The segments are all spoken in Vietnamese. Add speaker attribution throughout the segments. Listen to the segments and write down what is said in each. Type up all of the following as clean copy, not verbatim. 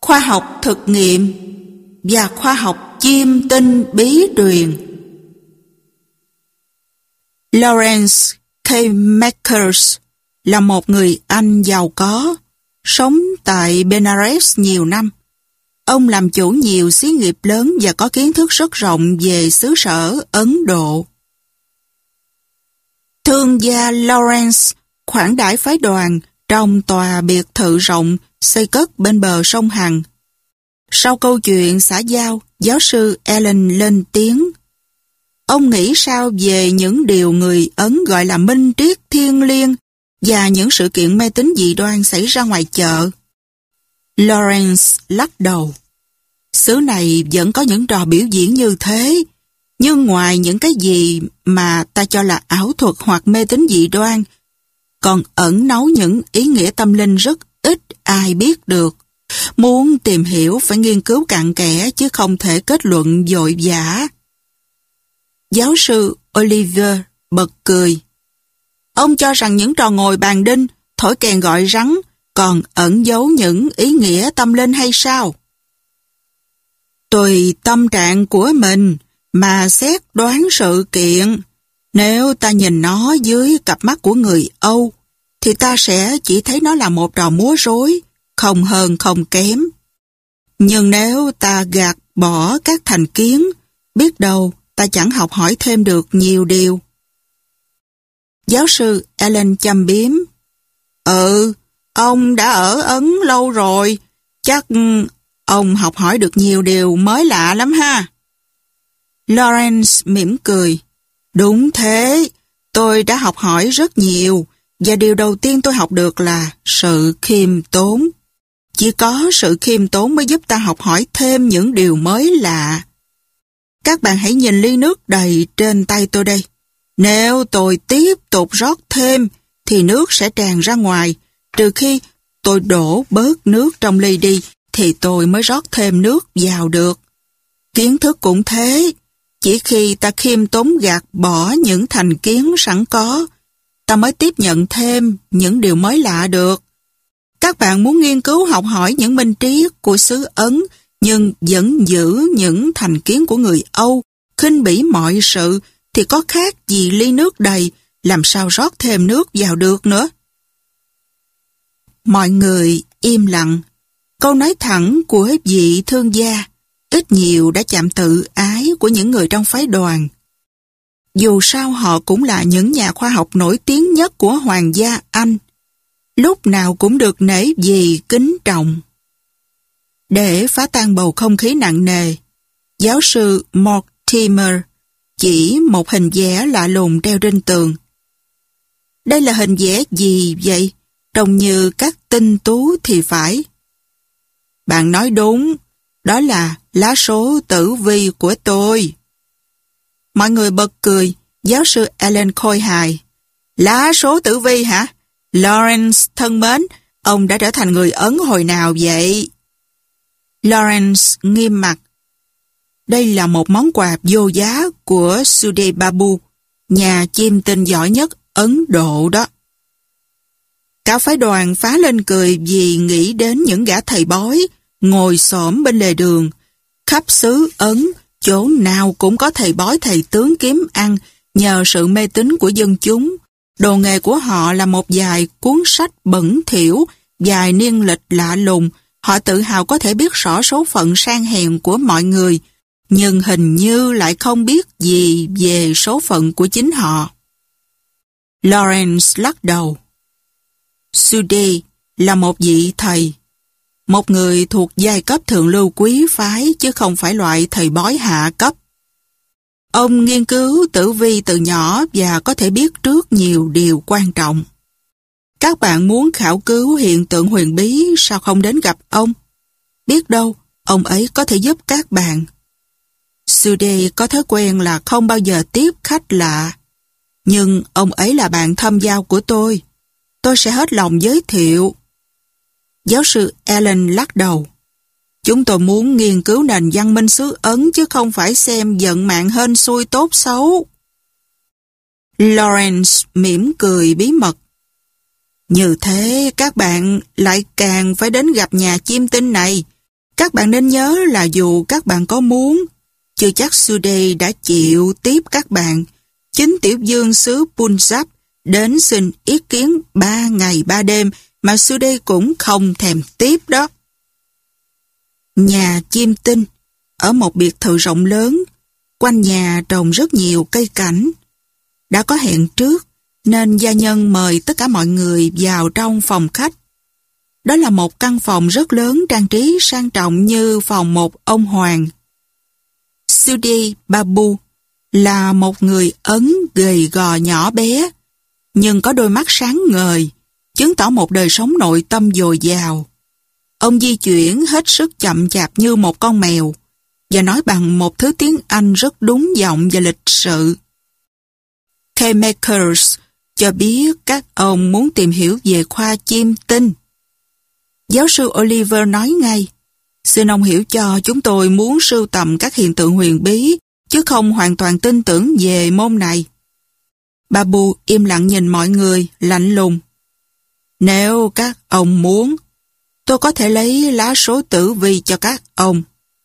Speaker 1: khoa học thực nghiệm và khoa học chiêm tinh bí truyền. Lawrence K. Makers là một người Anh giàu có, sống tại Benares nhiều năm. Ông làm chủ nhiều xí nghiệp lớn và có kiến thức rất rộng về xứ sở Ấn Độ. Thương gia Lawrence khoản đãi phái đoàn trong tòa biệt thự rộng xây cất bên bờ sông Hằng. Sau câu chuyện xã giao, giáo sư Allen lên tiếng. Ông nghĩ sao về những điều người Ấn gọi là minh triết thiêng liêng và những sự kiện mê tín dị đoan xảy ra ngoài chợ? Lawrence lắc đầu. Xứ này vẫn có những trò biểu diễn như thế, nhưng ngoài những cái gì mà ta cho là ảo thuật hoặc mê tín dị đoan, còn ẩn náu những ý nghĩa tâm linh rất ít ai biết được. Muốn tìm hiểu phải nghiên cứu cặn kẽ chứ không thể kết luận vội vã. Giáo sư Oliver bật cười. Ông cho rằng những trò ngồi bàn đinh, thổi kèn gọi rắn còn ẩn giấu những ý nghĩa tâm linh hay sao? Tùy tâm trạng của mình mà xét đoán sự kiện. Nếu ta nhìn nó dưới cặp mắt của người Âu, thì ta sẽ chỉ thấy nó là một trò múa rối, không hơn không kém. Nhưng nếu ta gạt bỏ các thành kiến, biết đâu ta chẳng học hỏi thêm được nhiều điều. Giáo sư Allen châm biếm. Ông đã ở Ấn lâu rồi, chắc ông học hỏi được nhiều điều mới lạ lắm ha. Lawrence mỉm cười. Đúng thế, tôi đã học hỏi rất nhiều, và điều đầu tiên tôi học được là sự khiêm tốn. Chỉ có sự khiêm tốn mới giúp ta học hỏi thêm những điều mới lạ. Các bạn hãy nhìn ly nước đầy trên tay tôi đây. Nếu tôi tiếp tục rót thêm, thì nước sẽ tràn ra ngoài. Trừ khi tôi đổ bớt nước trong ly đi, thì tôi mới rót thêm nước vào được. Kiến thức cũng thế. Chỉ khi ta khiêm tốn gạt bỏ những thành kiến sẵn có, ta mới tiếp nhận thêm những điều mới lạ được. Các bạn muốn nghiên cứu học hỏi những minh triết của xứ Ấn, nhưng vẫn giữ những thành kiến của người Âu, khinh bỉ mọi sự, thì có khác gì ly nước đầy, làm sao rót thêm nước vào được nữa. Mọi người im lặng. Câu nói thẳng của vị thương gia ít nhiều đã chạm tự ái của những người trong phái đoàn. Dù sao họ cũng là những nhà khoa học nổi tiếng nhất của Hoàng gia Anh, lúc nào cũng được nể vì kính trọng. Để phá tan bầu không khí nặng nề, giáo sư Mortimer chỉ một hình vẽ lạ lùng treo trên tường. Đây là hình vẽ gì vậy? Trông như các tinh tú thì phải. Bạn nói đúng, đó là lá số tử vi của tôi. Mọi người bật cười, giáo sư Allen khôi hài. Lá số tử vi hả? Lawrence thân mến, ông đã trở thành người Ấn hồi nào vậy? Lawrence nghiêm mặt. Đây là một món quà vô giá của Sudhe Babu, nhà chiêm tinh giỏi nhất Ấn Độ đó. Cả phái đoàn phá lên cười vì nghĩ đến những gã thầy bói ngồi xổm bên lề đường. Khắp xứ Ấn, chỗ nào cũng có thầy bói thầy tướng kiếm ăn nhờ sự mê tín của dân chúng. Đồ nghề của họ là một vài cuốn sách bẩn thỉu, vài niên lịch lạ lùng. Họ tự hào có thể biết rõ số phận sang hèn của mọi người, nhưng hình như lại không biết gì về số phận của chính họ. Lawrence lắc đầu. Sudhe là một vị thầy, một người thuộc giai cấp thượng lưu quý phái chứ không phải loại thầy bói hạ cấp. Ông nghiên cứu tử vi từ nhỏ và có thể biết trước nhiều điều quan trọng. Các bạn muốn khảo cứu hiện tượng huyền bí, sao không đến gặp ông? Biết đâu, ông ấy có thể giúp các bạn. Sudhe có thói quen là không bao giờ tiếp khách lạ. Nhưng ông ấy là bạn thâm giao của tôi. Tôi sẽ hết lòng giới thiệu. Giáo sư Allen lắc đầu. Chúng tôi muốn nghiên cứu nền văn minh xứ Ấn chứ không phải xem vận mạng hên xui tốt xấu. Lawrence mỉm cười bí mật. Như thế các bạn lại càng phải đến gặp nhà chiêm tinh này. Các bạn nên nhớ là dù các bạn có muốn, chưa chắc Sude đã chịu tiếp các bạn. Chính tiểu vương xứ Punjab đến xin ý kiến 3 ngày 3 đêm mà Sude cũng không thèm tiếp đó. Nhà chim tinh, ở một biệt thự rộng lớn, quanh nhà trồng rất nhiều cây cảnh. Đã có hẹn trước, nên gia nhân mời tất cả mọi người vào trong phòng khách. Đó là một căn phòng rất lớn trang trí sang trọng như phòng một ông hoàng. Sudi Babu là một người Ấn gầy gò nhỏ bé, nhưng có đôi mắt sáng ngời, chứng tỏ một đời sống nội tâm dồi dào. Ông di chuyển hết sức chậm chạp như một con mèo, và nói bằng một thứ tiếng Anh rất đúng giọng và lịch sự. K-Makers cho biết các ông muốn tìm hiểu về khoa chim tinh. Giáo sư Oliver nói ngay, xin ông hiểu cho chúng tôi muốn sưu tầm các hiện tượng huyền bí, chứ không hoàn toàn tin tưởng về môn này. Babu im lặng nhìn mọi người, lạnh lùng. Nếu các ông muốn, tôi có thể lấy lá số tử vi cho các ông.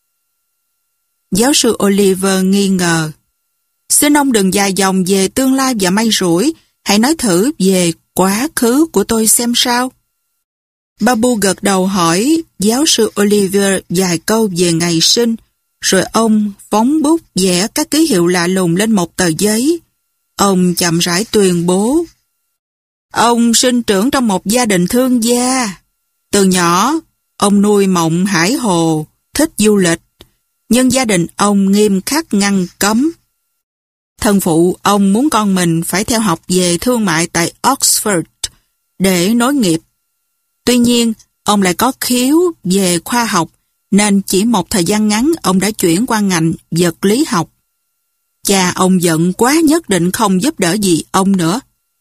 Speaker 1: Giáo sư Oliver nghi ngờ. Xin ông đừng dài dòng về tương lai và may rủi, hãy nói thử về quá khứ của tôi xem sao. Babu gật đầu hỏi giáo sư Oliver vài câu về ngày sinh, rồi ông phóng bút vẽ các ký hiệu lạ lùng lên một tờ giấy. Ông chậm rãi tuyên bố. Ông sinh trưởng trong một gia đình thương gia. Từ nhỏ, ông nuôi mộng hải hồ, thích du lịch, nhưng gia đình ông nghiêm khắc ngăn cấm. Thân phụ ông muốn con mình phải theo học về thương mại tại Oxford để nối nghiệp. Tuy nhiên, ông lại có khiếu về khoa học, nên chỉ một thời gian ngắn ông đã chuyển qua ngành vật lý học. Cha ông giận quá nhất định không giúp đỡ gì ông nữa.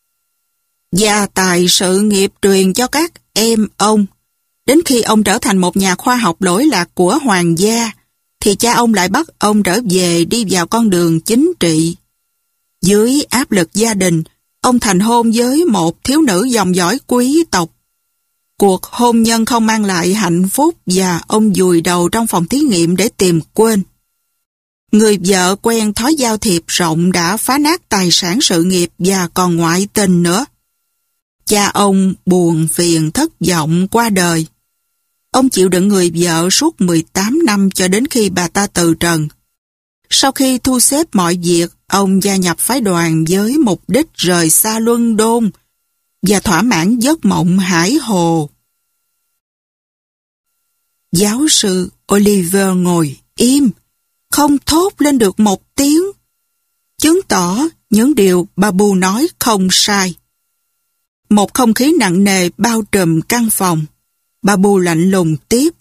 Speaker 1: Gia tài sự nghiệp truyền cho các em ông. Đến khi ông trở thành một nhà khoa học lỗi lạc của hoàng gia, thì cha ông lại bắt ông trở về đi vào con đường chính trị. Dưới áp lực gia đình, ông thành hôn với một thiếu nữ dòng dõi quý tộc. Cuộc hôn nhân không mang lại hạnh phúc và ông vùi đầu trong phòng thí nghiệm để tìm quên. Người vợ quen thói giao thiệp rộng đã phá nát tài sản sự nghiệp và còn ngoại tình nữa. Cha ông buồn phiền thất vọng qua đời. Ông chịu đựng người vợ suốt 18 năm cho đến khi bà ta từ trần. Sau khi thu xếp mọi việc, ông gia nhập phái đoàn với mục đích rời xa Luân Đôn và thỏa mãn giấc mộng hải hồ. Giáo sư Oliver ngồi im, không thốt lên được một tiếng, chứng tỏ những điều Babu nói không sai. Một không khí nặng nề bao trùm căn phòng. Babu lạnh lùng tiếp.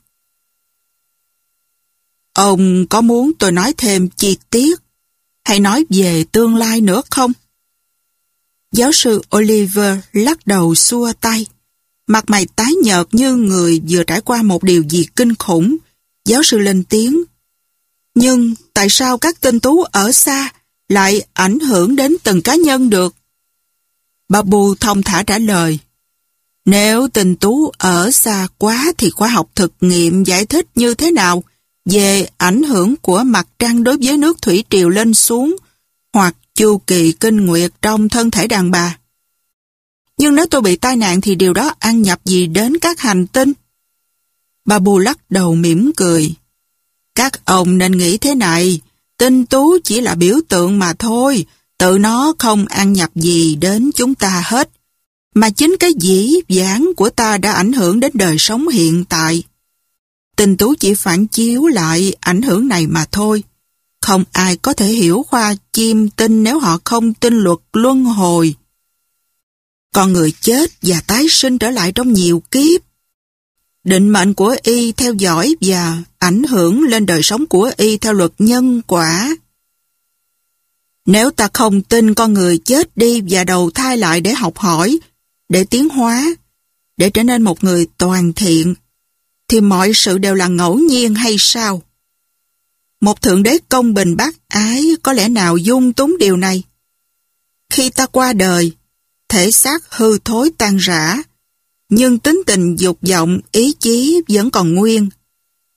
Speaker 1: Ông có muốn tôi nói thêm chi tiết, hay nói về tương lai nữa không? Giáo sư Oliver lắc đầu xua tay. Mặt mày tái nhợt như người vừa trải qua một điều gì kinh khủng. Giáo sư lên tiếng. Nhưng tại sao các tinh tú ở xa lại ảnh hưởng đến từng cá nhân được? Babu thong thả trả lời. Nếu tinh tú ở xa quá thì khoa học thực nghiệm giải thích như thế nào về ảnh hưởng của mặt trăng đối với nước thủy triều lên xuống hoặc chu kỳ kinh nguyệt trong thân thể đàn bà? Nhưng nếu tôi bị tai nạn thì điều đó ăn nhập gì đến các hành tinh? Babu lắc đầu mỉm cười. Các ông nên nghĩ thế này, tinh tú chỉ là biểu tượng mà thôi, tự nó không ăn nhập gì đến chúng ta hết. Mà chính cái dĩ vãng của ta đã ảnh hưởng đến đời sống hiện tại. Tinh tú chỉ phản chiếu lại ảnh hưởng này mà thôi. Không ai có thể hiểu khoa chim tinh nếu họ không tin luật luân hồi. Con người chết và tái sinh trở lại trong nhiều kiếp. Định mệnh của y theo dõi và ảnh hưởng lên đời sống của y theo luật nhân quả. Nếu ta không tin con người chết đi và đầu thai lại để học hỏi, để tiến hóa, để trở nên một người toàn thiện, thì mọi sự đều là ngẫu nhiên hay sao? Một thượng đế công bình bác ái có lẽ nào dung túng điều này? Khi ta qua đời, thể xác hư thối tan rã, nhưng tính tình dục vọng, ý chí vẫn còn nguyên.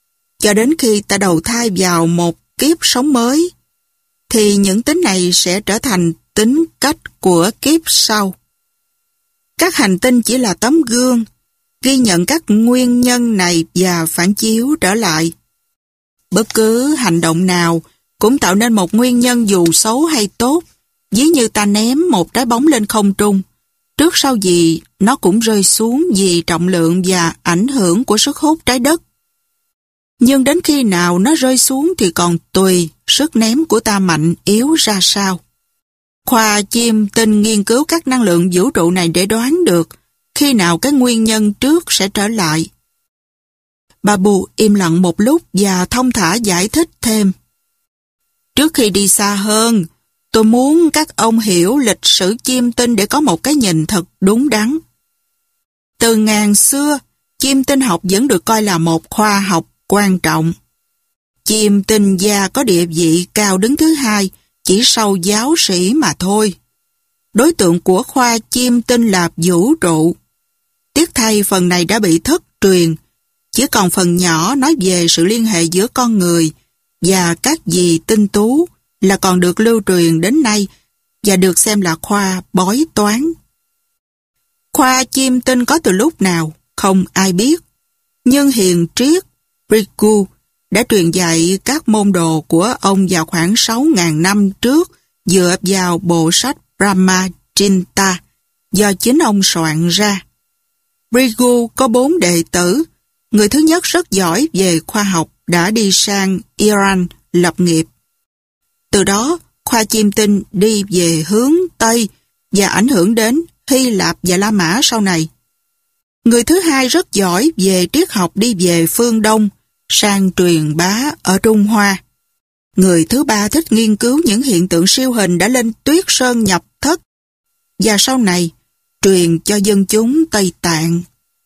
Speaker 1: cho đến khi ta đầu thai vào một kiếp sống mới, thì những tính này sẽ trở thành tính cách của kiếp sau. Các hành tinh chỉ là tấm gương, ghi nhận các nguyên nhân này và phản chiếu trở lại. Bất cứ hành động nào cũng tạo nên một nguyên nhân dù xấu hay tốt, ví như ta ném một trái bóng lên không trung. Trước sau gì, nó cũng rơi xuống vì trọng lượng và ảnh hưởng của sức hút trái đất. Nhưng đến khi nào nó rơi xuống thì còn tùy sức ném của ta mạnh yếu ra sao. Khoa chiêm tinh nghiên cứu các năng lượng vũ trụ này để đoán được khi nào cái nguyên nhân trước sẽ trở lại. Bà Bù im lặng một lúc và thong thả giải thích thêm. Trước khi đi xa hơn, tôi muốn các ông hiểu lịch sử chiêm tinh để có một cái nhìn thật đúng đắn. Từ ngàn xưa, chiêm tinh học vẫn được coi là một khoa học quan trọng. Chiêm tinh gia có địa vị cao đứng thứ hai, chỉ sau giáo sĩ mà thôi. Đối tượng của khoa chiêm tinh là vũ trụ. Tiếc thay phần này đã bị thất truyền, chỉ còn phần nhỏ nói về sự liên hệ giữa con người và các vị tinh tú là còn được lưu truyền đến nay và được xem là khoa bói toán. Khoa chiêm tinh có từ lúc nào, không ai biết. Nhưng hiền triết Brigu đã truyền dạy các môn đồ của ông vào khoảng 6.000 năm trước dựa vào bộ sách Brahmachinta do chính ông soạn ra. Brigu có 4 đệ tử. Người thứ nhất rất giỏi về khoa học đã đi sang Iran lập nghiệp. Từ đó, khoa chiêm tinh đi về hướng Tây và ảnh hưởng đến Hy Lạp và La Mã sau này. Người thứ hai rất giỏi về triết học đi về phương Đông, sang truyền bá ở Trung Hoa. Người thứ ba thích nghiên cứu những hiện tượng siêu hình đã lên Tuyết Sơn nhập thất và sau này truyền cho dân chúng Tây Tạng.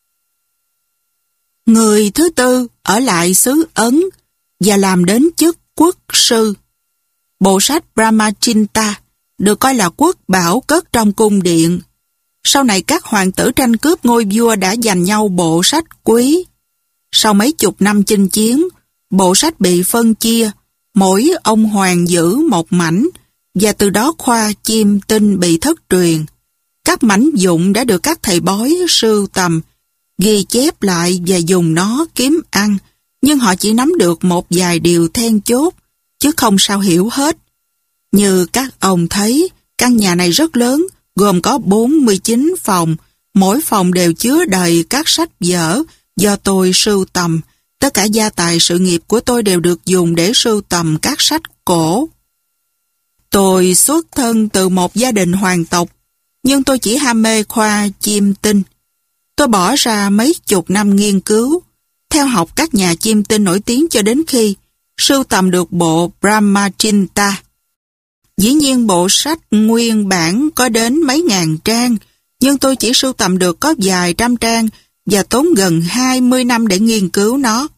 Speaker 1: Người thứ tư ở lại xứ Ấn và làm đến chức quốc sư. Bộ sách Brahmachinta được coi là quốc bảo cất trong cung điện. Sau này các hoàng tử tranh cướp ngôi vua đã giành nhau bộ sách quý. Sau mấy chục năm chinh chiến, bộ sách bị phân chia, mỗi ông hoàng giữ một mảnh, và từ đó khoa chiêm tinh bị thất truyền. Các mảnh vụn đã được các thầy bói sưu tầm, ghi chép lại và dùng nó kiếm ăn, nhưng họ chỉ nắm được một vài điều then chốt, chứ không sao hiểu hết. Như các ông thấy, căn nhà này rất lớn, gồm có 49 phòng, mỗi phòng đều chứa đầy các sách vở do tôi sưu tầm. Tất cả gia tài sự nghiệp của tôi đều được dùng để sưu tầm các sách cổ. Tôi xuất thân từ một gia đình hoàng tộc, nhưng tôi chỉ ham mê khoa chiêm tinh. Tôi bỏ ra mấy chục năm nghiên cứu, theo học các nhà chiêm tinh nổi tiếng cho đến khi sưu tầm được bộ Brahmachinta. Dĩ nhiên bộ sách nguyên bản có đến mấy ngàn trang, nhưng tôi chỉ sưu tầm được có vài trăm trang và tốn gần 20 năm để nghiên cứu nó.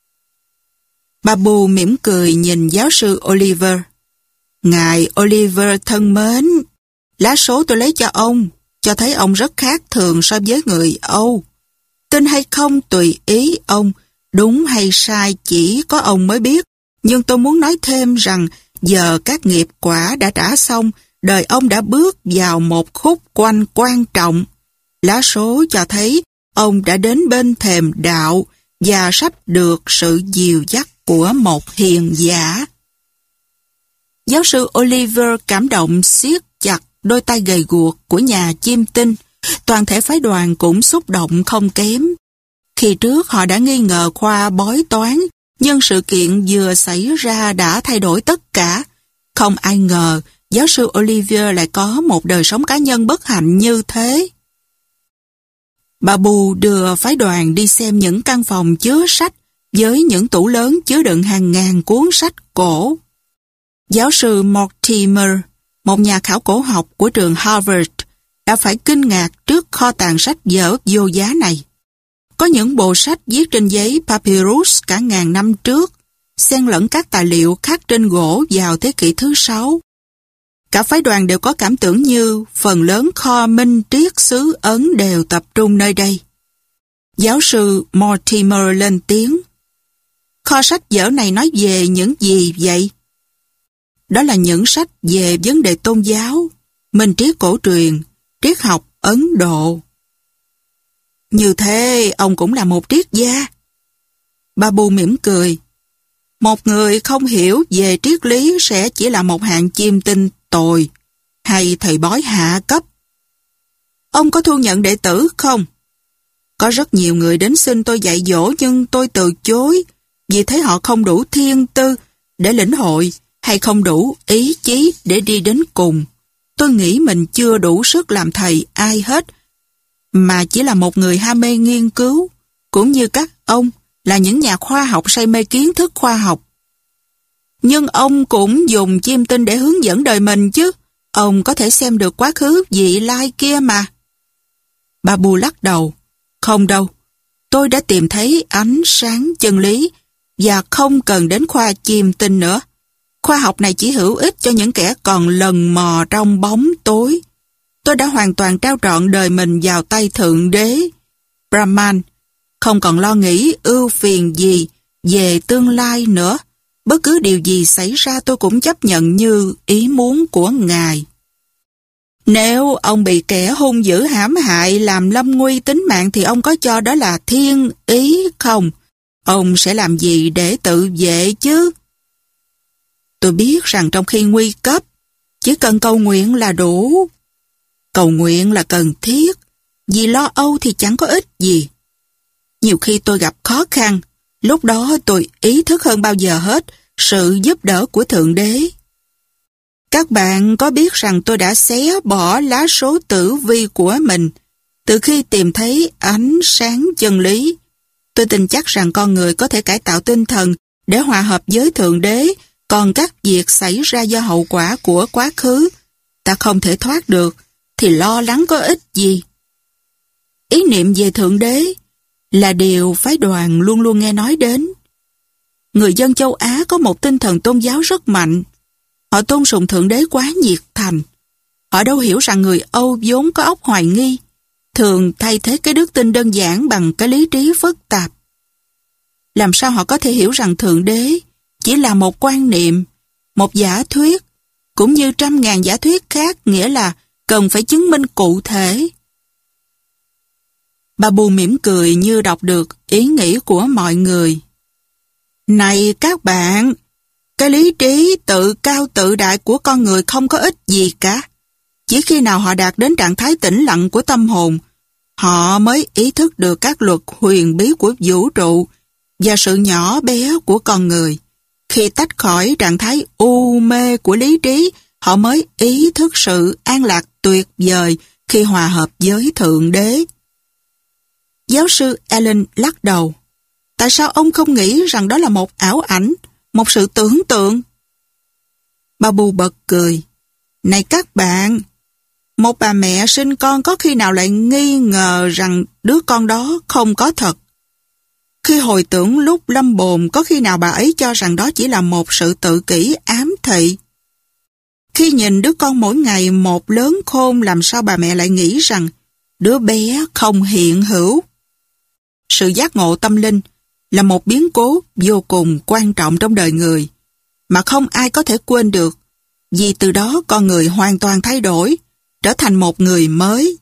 Speaker 1: Bà Bù mỉm cười nhìn giáo sư Oliver. Ngài Oliver thân mến, lá số tôi lấy cho ông, cho thấy ông rất khác thường so với người Âu. Tin hay không tùy ý ông, đúng hay sai chỉ có ông mới biết. Nhưng tôi muốn nói thêm rằng giờ các nghiệp quả đã trả xong, đời ông đã bước vào một khúc quanh quan trọng. Lá số cho thấy ông đã đến bên thềm đạo và sắp được sự dìu dắt của một hiền giả. Giáo sư Oliver cảm động siết chặt đôi tay gầy guộc của nhà chiêm tinh. Toàn thể phái đoàn cũng xúc động không kém. Khi trước họ đã nghi ngờ khoa bói toán, nhưng sự kiện vừa xảy ra đã thay đổi tất cả. Không ai ngờ giáo sư Oliver lại có một đời sống cá nhân bất hạnh như thế. Bà Bù đưa phái đoàn đi xem những căn phòng chứa sách với những tủ lớn chứa đựng hàng ngàn cuốn sách cổ. Giáo sư Mortimer, một nhà khảo cổ học của trường Harvard, đã phải kinh ngạc trước kho tàng sách vở vô giá này. Có những bộ sách viết trên giấy papyrus cả ngàn năm trước, xen lẫn các tài liệu khắc trên gỗ vào thế kỷ thứ 6. Cả phái đoàn đều có cảm tưởng như phần lớn kho minh triết xứ Ấn đều tập trung nơi đây. Giáo sư Mortimer lên tiếng. Kho sách vở này nói về những gì vậy? Đó là những sách về vấn đề tôn giáo, minh triết cổ truyền, triết học Ấn Độ. Như thế, ông cũng là một triết gia. Babu mỉm cười. Một người không hiểu về triết lý sẽ chỉ là một hạng chim tinh tồi hay thầy bói hạ cấp. Ông có thu nhận đệ tử không? Có rất nhiều người đến xin tôi dạy dỗ nhưng tôi từ chối vì thấy họ không đủ thiên tư để lĩnh hội hay không đủ ý chí để đi đến cùng. Tôi nghĩ mình chưa đủ sức làm thầy ai hết, mà chỉ là một người ham mê nghiên cứu, cũng như các ông là những nhà khoa học say mê kiến thức khoa học. Nhưng ông cũng dùng chiêm tinh để hướng dẫn đời mình chứ. Ông có thể xem được quá khứ vị lai kia mà. Babu lắc đầu. Không đâu, tôi đã tìm thấy ánh sáng chân lý và không cần đến khoa chiêm tinh nữa. Khoa học này chỉ hữu ích cho những kẻ còn lần mò trong bóng tối. Tôi đã hoàn toàn trao trọn đời mình vào tay Thượng Đế, Brahman, không còn lo nghĩ ưu phiền gì về tương lai nữa. Bất cứ điều gì xảy ra tôi cũng chấp nhận như ý muốn của Ngài. Nếu ông bị kẻ hung dữ hãm hại làm lâm nguy tính mạng thì ông có cho đó là thiên ý không? Ông sẽ làm gì để tự vệ chứ? Tôi biết rằng trong khi nguy cấp, chỉ cần cầu nguyện là đủ. Cầu nguyện là cần thiết, vì lo âu thì chẳng có ích gì. Nhiều khi tôi gặp khó khăn, lúc đó tôi ý thức hơn bao giờ hết sự giúp đỡ của Thượng Đế. Các bạn có biết rằng tôi đã xé bỏ lá số tử vi của mình từ khi tìm thấy ánh sáng chân lý. Tôi tin chắc rằng con người có thể cải tạo tinh thần để hòa hợp với Thượng Đế, còn các việc xảy ra do hậu quả của quá khứ ta không thể thoát được thì lo lắng có ích gì. Ý niệm về Thượng Đế là điều phái đoàn luôn luôn nghe nói đến. Người dân châu Á có một tinh thần tôn giáo rất mạnh. Họ tôn sùng Thượng Đế quá nhiệt thành. Họ đâu hiểu rằng người Âu vốn có óc hoài nghi, thường thay thế cái đức tin đơn giản bằng cái lý trí phức tạp. Làm sao họ có thể hiểu rằng Thượng Đế chỉ là một quan niệm, một giả thuyết, cũng như trăm ngàn giả thuyết khác, nghĩa là cần phải chứng minh cụ thể. Babu mỉm cười như đọc được ý nghĩ của mọi người. Này các bạn, cái lý trí tự cao tự đại của con người không có ích gì cả. Chỉ khi nào họ đạt đến trạng thái tĩnh lặng của tâm hồn, họ mới ý thức được các luật huyền bí của vũ trụ và sự nhỏ bé của con người. Khi tách khỏi trạng thái u mê của lý trí, họ mới ý thức sự an lạc tuyệt vời khi hòa hợp với Thượng Đế. Giáo sư Allen lắc đầu. Tại sao ông không nghĩ rằng đó là một ảo ảnh, một sự tưởng tượng? Babu bật cười. Này các bạn, một bà mẹ sinh con có khi nào lại nghi ngờ rằng đứa con đó không có thật? Khi hồi tưởng lúc lâm bồn, có khi nào bà ấy cho rằng đó chỉ là một sự tự kỷ ám thị? Khi nhìn đứa con mỗi ngày một lớn khôn, làm sao bà mẹ lại nghĩ rằng đứa bé không hiện hữu? Sự giác ngộ tâm linh là một biến cố vô cùng quan trọng trong đời người, mà không ai có thể quên được, vì từ đó con người hoàn toàn thay đổi, trở thành một người mới.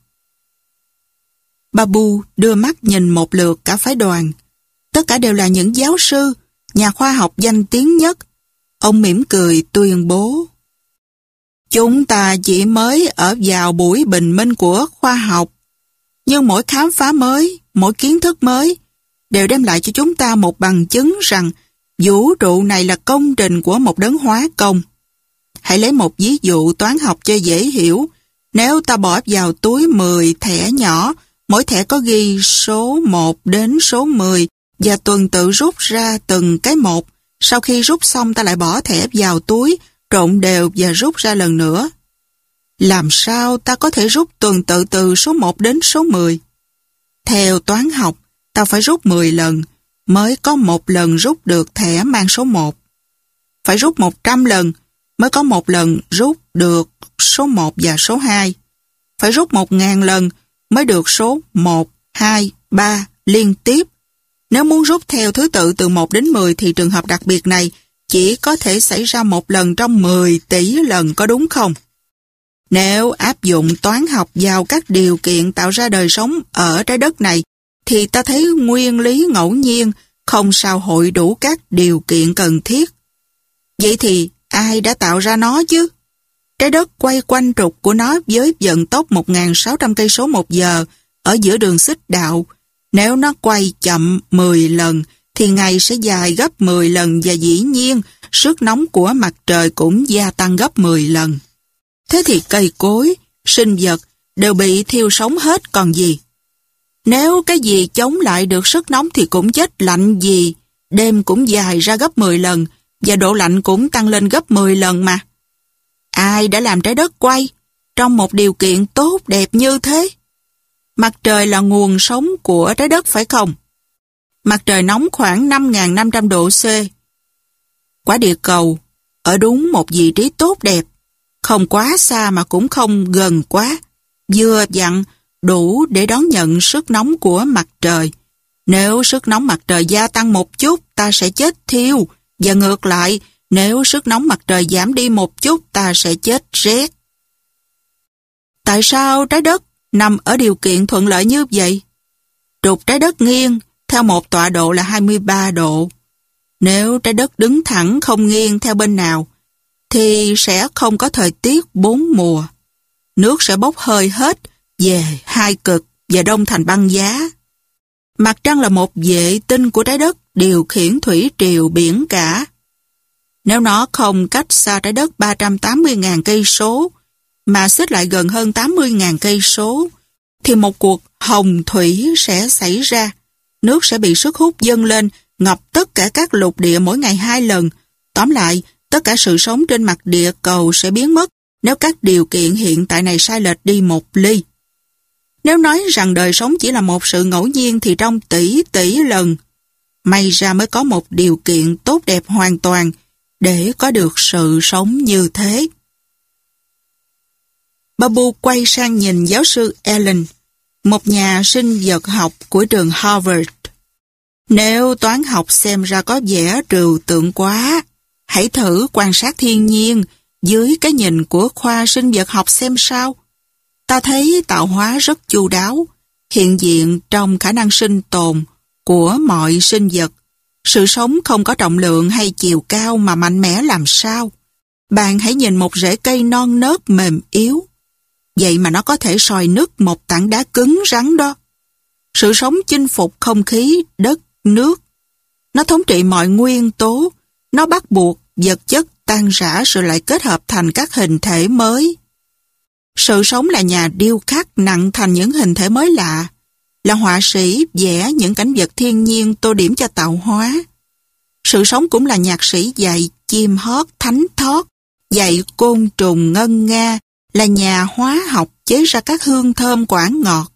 Speaker 1: Babu đưa mắt nhìn một lượt cả phái đoàn. Tất cả đều là những giáo sư, nhà khoa học danh tiếng nhất. Ông mỉm cười tuyên bố. Chúng ta chỉ mới ở vào buổi bình minh của khoa học, nhưng mỗi khám phá mới, mỗi kiến thức mới đều đem lại cho chúng ta một bằng chứng rằng vũ trụ này là công trình của một đấng hóa công. Hãy lấy một ví dụ toán học cho dễ hiểu. Nếu ta bỏ vào túi 10 thẻ nhỏ, mỗi thẻ có ghi số 1 đến số 10 và tuần tự rút ra từng cái một. Sau khi rút xong ta lại bỏ thẻ vào túi, trộn đều và rút ra lần nữa. Làm sao ta có thể rút tuần tự từ số 1 đến số 10? Theo toán học, ta phải rút 10 lần mới có một lần rút được thẻ mang số 1. Phải rút 100 lần mới có một lần rút được số 1 và số 2. Phải rút 1000 lần mới được số 1, 2, 3 liên tiếp. Nếu muốn rút theo thứ tự từ 1 đến 10 thì trường hợp đặc biệt này chỉ có thể xảy ra một lần trong 10 tỷ lần, có đúng không? Nếu áp dụng toán học vào các điều kiện tạo ra đời sống ở trái đất này, thì ta thấy nguyên lý ngẫu nhiên không sao hội đủ các điều kiện cần thiết. Vậy thì ai đã tạo ra nó chứ? Trái đất quay quanh trục của nó với vận tốc 1.600 cây số một giờ ở giữa đường xích đạo. Nếu nó quay chậm 10 lần, thì ngày sẽ dài gấp 10 lần và dĩ nhiên sức nóng của mặt trời cũng gia tăng gấp 10 lần. Thế thì cây cối, sinh vật đều bị thiêu sống hết còn gì. Nếu cái gì chống lại được sức nóng thì cũng chết lạnh gì. Đêm cũng dài ra gấp 10 lần và độ lạnh cũng tăng lên gấp 10 lần mà. Ai đã làm trái đất quay trong một điều kiện tốt đẹp như thế? Mặt trời là nguồn sống của trái đất phải không? Mặt trời nóng khoảng 5.500 độ C. Quả địa cầu ở đúng một vị trí tốt đẹp, không quá xa mà cũng không gần quá, vừa vặn đủ để đón nhận sức nóng của mặt trời. Nếu sức nóng mặt trời gia tăng một chút, ta sẽ chết thiêu, và ngược lại, nếu sức nóng mặt trời giảm đi một chút, ta sẽ chết rét. Tại sao trái đất nằm ở điều kiện thuận lợi như vậy? Trục trái đất nghiêng theo một tọa độ là 23 độ. Nếu trái đất đứng thẳng không nghiêng theo bên nào, thì sẽ không có thời tiết 4 mùa. Nước sẽ bốc hơi hết về hai cực và đông thành băng giá. Mặt trăng là một vệ tinh của trái đất điều khiển thủy triều biển cả. Nếu nó không cách xa trái đất 380.000 cây số mà xích lại gần hơn 80.000 cây số, thì một cuộc hồng thủy sẽ xảy ra. Nước sẽ bị sức hút dâng lên, ngập tất cả các lục địa mỗi ngày 2 lần. Tóm lại, tất cả sự sống trên mặt địa cầu sẽ biến mất nếu các điều kiện hiện tại này sai lệch đi một ly. Nếu nói rằng đời sống chỉ là một sự ngẫu nhiên thì trong tỷ tỷ lần, may ra mới có một điều kiện tốt đẹp hoàn toàn để có được sự sống như thế. Babu quay sang nhìn giáo sư Allen, một nhà sinh vật học của trường Harvard. Nếu toán học xem ra có vẻ trừu tượng quá, hãy thử quan sát thiên nhiên dưới cái nhìn của khoa sinh vật học xem sao. Ta thấy tạo hóa rất chu đáo, hiện diện trong khả năng sinh tồn của mọi sinh vật. Sự sống không có trọng lượng hay chiều cao mà mạnh mẽ làm sao. Bạn hãy nhìn một rễ cây non nớt mềm yếu. Vậy mà nó có thể soi nứt một tảng đá cứng rắn đó. Sự sống chinh phục không khí, đất, nước. Nó thống trị mọi nguyên tố. Nó bắt buộc vật chất tan rã rồi lại kết hợp thành các hình thể mới. Sự sống là nhà điêu khắc nặng thành những hình thể mới lạ, là họa sĩ vẽ những cảnh vật thiên nhiên tô điểm cho tạo hóa. Sự sống cũng là nhạc sĩ dạy chim hót thánh thót, dạy côn trùng ngân nga, là nhà hóa học chế ra các hương thơm quả ngọt.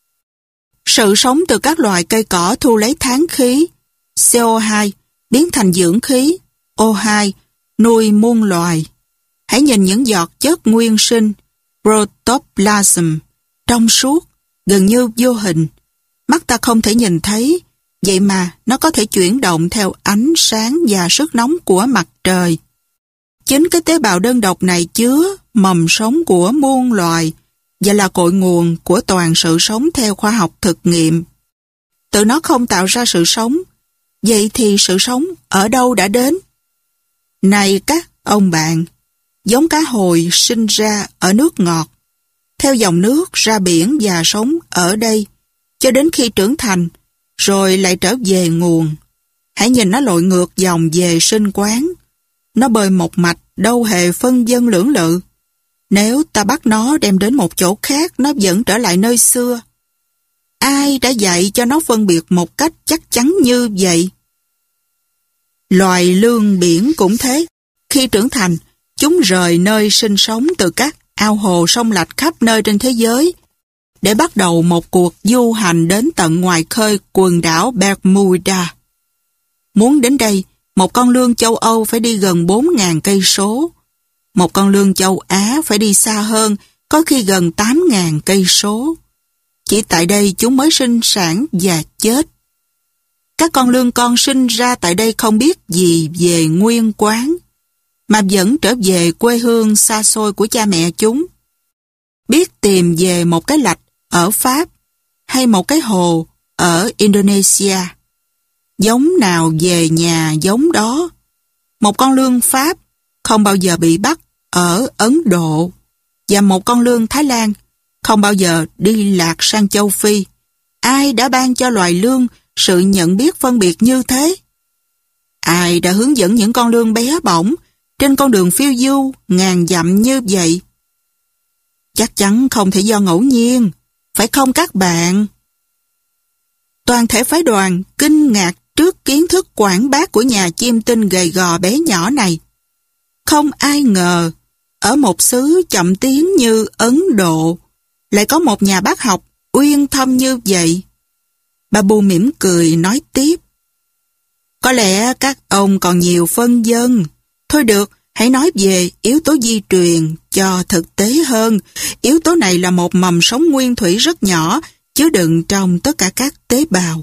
Speaker 1: Sự sống từ các loài cây cỏ thu lấy tháng khí, CO2, biến thành dưỡng khí, O2, nuôi muôn loài. Hãy nhìn những giọt chất nguyên sinh, protoplasm, trong suốt, gần như vô hình. Mắt ta không thể nhìn thấy, vậy mà nó có thể chuyển động theo ánh sáng và sức nóng của mặt trời. Chính cái tế bào đơn độc này chứa mầm sống của muôn loài và là cội nguồn của toàn sự sống theo khoa học thực nghiệm. Tự nó không tạo ra sự sống, vậy thì sự sống ở đâu đã đến? Này các ông bạn, giống cá hồi sinh ra ở nước ngọt, theo dòng nước ra biển và sống ở đây, cho đến khi trưởng thành, rồi lại trở về nguồn. Hãy nhìn nó lội ngược dòng về sinh quán. Nó bơi một mạch, đâu hề phân vân lưỡng lự. Nếu ta bắt nó đem đến một chỗ khác, nó vẫn trở lại nơi xưa. Ai đã dạy cho nó phân biệt một cách chắc chắn như vậy? Loài lươn biển cũng thế. Khi trưởng thành, chúng rời nơi sinh sống từ các ao hồ sông lạch khắp nơi trên thế giới để bắt đầu một cuộc du hành đến tận ngoài khơi quần đảo Bermuda. Muốn đến đây, một con lươn châu Âu phải đi gần 4.000 cây số. Một con lươn châu Á phải đi xa hơn, có khi gần 8.000 cây số. Chỉ tại đây chúng mới sinh sản và chết. Các con lương con sinh ra tại đây không biết gì về nguyên quán, mà vẫn trở về quê hương xa xôi của cha mẹ chúng. Biết tìm về một cái lạch ở Pháp hay một cái hồ ở Indonesia. Giống nào về nhà giống đó. Một con lương Pháp không bao giờ bị bắt ở Ấn Độ, và một con lương Thái Lan không bao giờ đi lạc sang châu Phi. Ai đã ban cho loài lương sự nhận biết phân biệt như thế? Ai đã hướng dẫn những con lương bé bỏng trên con đường phiêu du ngàn dặm như vậy? Chắc chắn không thể do ngẫu nhiên, phải không các bạn? Toàn thể phái đoàn kinh ngạc trước kiến thức quảng bác của nhà chiêm tinh gầy gò bé nhỏ này. Không ai ngờ, ở một xứ chậm tiến như Ấn Độ, lại có một nhà bác học uyên thâm như vậy. Babu mỉm cười nói tiếp. Có lẽ các ông còn nhiều phân vân. Thôi được, hãy nói về yếu tố di truyền cho thực tế hơn. Yếu tố này là một mầm sống nguyên thủy rất nhỏ, chứa đựng trong tất cả các tế bào.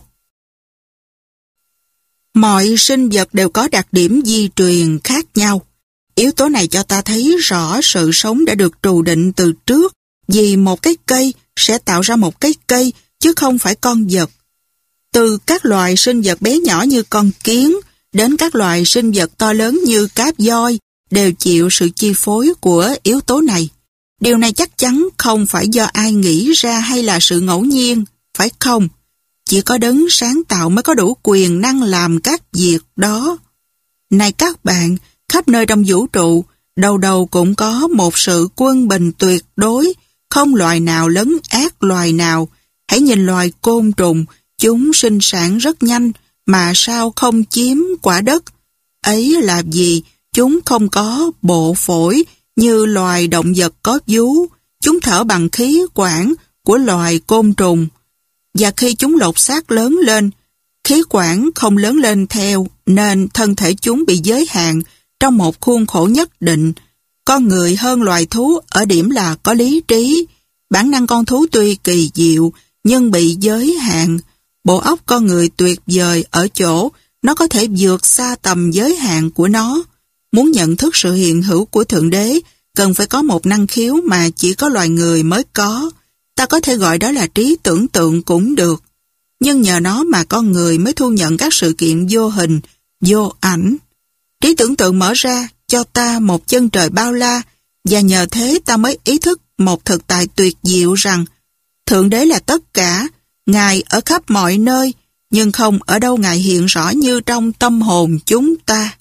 Speaker 1: Mọi sinh vật đều có đặc điểm di truyền khác nhau. Yếu tố này cho ta thấy rõ sự sống đã được trù định từ trước, vì một cái cây sẽ tạo ra một cái cây, chứ không phải con vật. Từ các loài sinh vật bé nhỏ như con kiến, đến các loài sinh vật to lớn như cá voi, đều chịu sự chi phối của yếu tố này. Điều này chắc chắn không phải do ai nghĩ ra hay là sự ngẫu nhiên, phải không? Chỉ có đấng sáng tạo mới có đủ quyền năng làm các việc đó. Này các bạn, khắp nơi trong vũ trụ, đầu đầu cũng có một sự quân bình tuyệt đối, không loài nào lấn át loài nào. Hãy nhìn loài côn trùng, chúng sinh sản rất nhanh, mà sao không chiếm quả đất? Ấy là vì chúng không có bộ phổi như loài động vật có vú. Chúng thở bằng khí quản của loài côn trùng. Và khi chúng lột xác lớn lên, khí quản không lớn lên theo, nên thân thể chúng bị giới hạn trong một khuôn khổ nhất định. Con người hơn loài thú ở điểm là có lý trí. Bản năng con thú tuy kỳ diệu, nhưng bị giới hạn. Bộ óc con người tuyệt vời ở chỗ, nó có thể vượt xa tầm giới hạn của nó. Muốn nhận thức sự hiện hữu của Thượng Đế, cần phải có một năng khiếu mà chỉ có loài người mới có. Ta có thể gọi đó là trí tưởng tượng cũng được. Nhưng nhờ nó mà con người mới thu nhận các sự kiện vô hình, vô ảnh. Trí tưởng tượng mở ra cho ta một chân trời bao la, và nhờ thế ta mới ý thức một thực tại tuyệt diệu rằng Thượng Đế là tất cả, Ngài ở khắp mọi nơi, nhưng không ở đâu Ngài hiện rõ như trong tâm hồn chúng ta.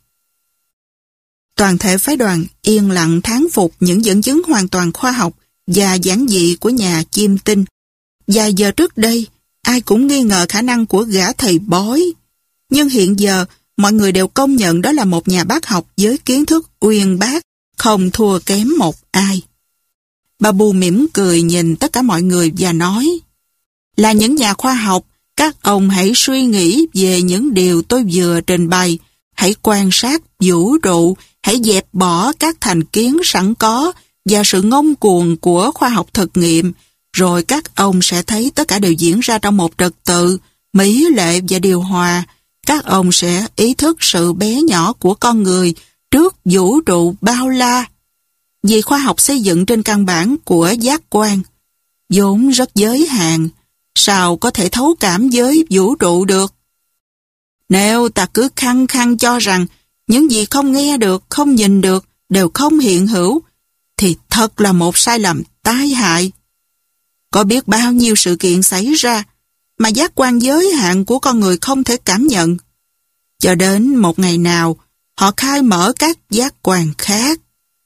Speaker 1: Toàn thể phái đoàn yên lặng thán phục những dẫn chứng hoàn toàn khoa học và giản dị của nhà chiêm tinh. Vài giờ trước đây, ai cũng nghi ngờ khả năng của gã thầy bói. Nhưng hiện giờ, mọi người đều công nhận đó là một nhà bác học với kiến thức uyên bác, không thua kém một ai. Babu mỉm cười nhìn tất cả mọi người và nói, là những nhà khoa học, các ông hãy suy nghĩ về những điều tôi vừa trình bày, hãy quan sát vũ trụ, hãy dẹp bỏ các thành kiến sẵn có và sự ngông cuồng của khoa học thực nghiệm, rồi các ông sẽ thấy tất cả đều diễn ra trong một trật tự, mỹ lệ và điều hòa. Các ông sẽ ý thức sự bé nhỏ của con người trước vũ trụ bao la. Vì khoa học xây dựng trên căn bản của giác quan, vốn rất giới hạn, sao có thể thấu cảm với vũ trụ được? Nếu ta cứ khăng khăng cho rằng những gì không nghe được, không nhìn được đều không hiện hữu, thì thật là một sai lầm tai hại. Có biết bao nhiêu sự kiện xảy ra mà giác quan giới hạn của con người không thể cảm nhận. Cho đến một ngày nào, họ khai mở các giác quan khác.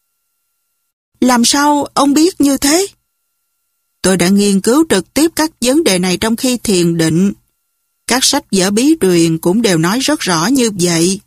Speaker 1: Làm sao ông biết như thế? Tôi đã nghiên cứu trực tiếp các vấn đề này trong khi thiền định. Các sách vở bí truyền cũng đều nói rất rõ như vậy.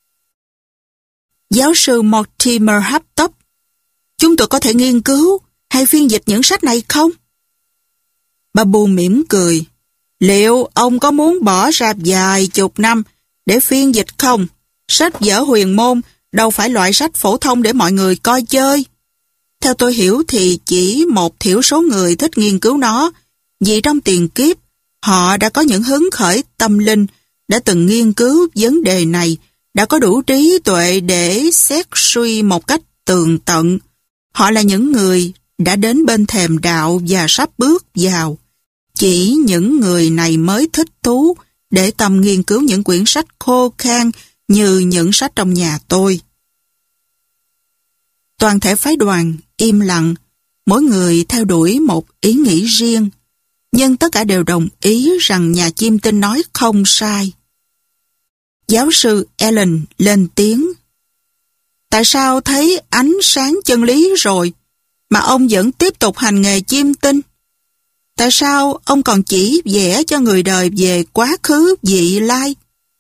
Speaker 1: Giáo sư Mortimer Haptop, chúng tôi có thể nghiên cứu hay phiên dịch những sách này không? Babu mỉm cười. Liệu ông có muốn bỏ ra vài chục năm để phiên dịch không? Sách vở huyền môn đâu phải loại sách phổ thông để mọi người coi chơi. Theo tôi hiểu thì chỉ một thiểu số người thích nghiên cứu nó, vì trong tiền kiếp họ đã có những hứng khởi tâm linh đã từng nghiên cứu vấn đề này, đã có đủ trí tuệ để xét suy một cách tường tận. Họ là những người đã đến bên thềm đạo và sắp bước vào. Chỉ những người này mới thích thú để tâm nghiên cứu những quyển sách khô khan như những sách trong nhà tôi. Toàn thể phái đoàn im lặng, mỗi người theo đuổi một ý nghĩ riêng, nhưng tất cả đều đồng ý rằng nhà chiêm tinh nói không sai. Giáo sư Allen lên tiếng. Tại sao thấy ánh sáng chân lý rồi mà ông vẫn tiếp tục hành nghề chiêm tinh? Tại sao ông còn chỉ vẽ cho người đời về quá khứ vị lai?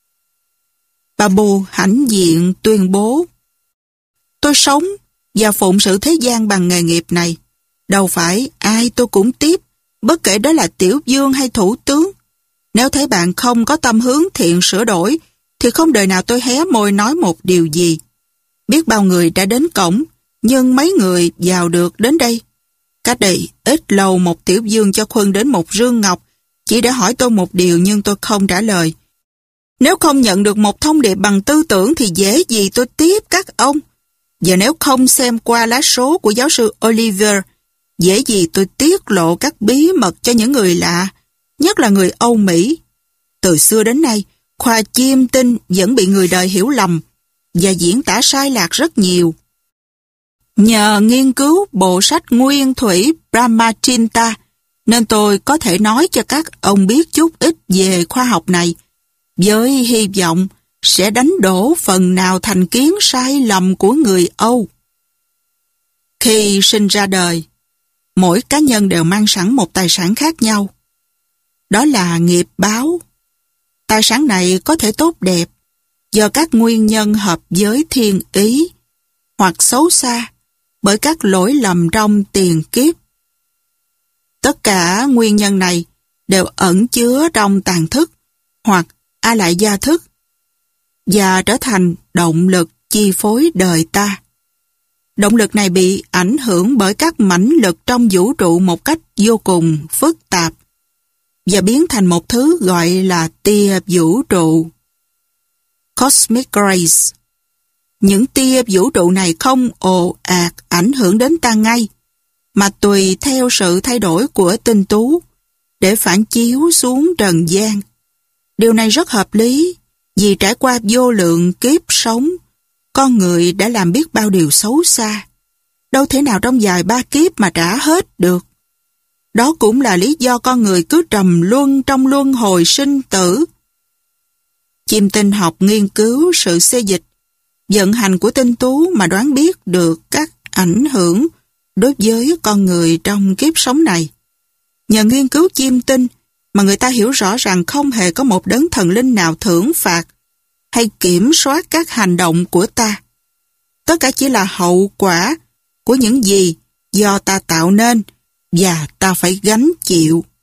Speaker 1: Bà Bù hãnh diện tuyên bố: Tôi sống và phụng sự thế gian bằng nghề nghiệp này. Đâu phải ai tôi cũng tiếp, bất kể đó là tiểu vương hay thủ tướng. Nếu thấy bạn không có tâm hướng thiện sửa đổi, thì không đời nào tôi hé môi nói một điều gì. Biết bao người đã đến cổng, nhưng mấy người vào được đến đây. Cách đây ít lâu một tiểu vương cho Khuân đến một rương ngọc, chỉ để hỏi tôi một điều nhưng tôi không trả lời. Nếu không nhận được một thông điệp bằng tư tưởng thì dễ gì tôi tiếp các ông. Và nếu không xem qua lá số của giáo sư Oliver, dễ gì tôi tiết lộ các bí mật cho những người lạ, nhất là người Âu Mỹ. Từ xưa đến nay, khoa chiêm tinh vẫn bị người đời hiểu lầm và diễn tả sai lạc rất nhiều. Nhờ nghiên cứu bộ sách nguyên thủy Brahmachinta, nên tôi có thể nói cho các ông biết chút ít về khoa học này, với hy vọng sẽ đánh đổ phần nào thành kiến sai lầm của người Âu. Khi sinh ra đời, mỗi cá nhân đều mang sẵn một tài sản khác nhau. Đó là nghiệp báo. Tài sản này có thể tốt đẹp do các nguyên nhân hợp với thiên ý, hoặc xấu xa bởi các lỗi lầm trong tiền kiếp. Tất cả nguyên nhân này đều ẩn chứa trong tàn thức hoặc a lại gia thức và trở thành động lực chi phối đời ta. Động lực này bị ảnh hưởng bởi các mãnh lực trong vũ trụ một cách vô cùng phức tạp và biến thành một thứ gọi là tia vũ trụ. Cosmic Rays. Những tia vũ trụ này không ồ ạt ảnh hưởng đến ta ngay, mà tùy theo sự thay đổi của tinh tú để phản chiếu xuống trần gian. Điều này rất hợp lý, vì trải qua vô lượng kiếp sống, con người đã làm biết bao điều xấu xa. Đâu thể nào trong vài 3 kiếp mà trả hết được. Đó cũng là lý do con người cứ trầm luân trong luân hồi sinh tử. Chiêm tinh học nghiên cứu sự xê dịch, vận hành của tinh tú mà đoán biết được các ảnh hưởng đối với con người trong kiếp sống này. Nhờ nghiên cứu chiêm tinh mà người ta hiểu rõ rằng không hề có một đấng thần linh nào thưởng phạt hay kiểm soát các hành động của ta. Tất cả chỉ là hậu quả của những gì do ta tạo nên và ta phải gánh chịu.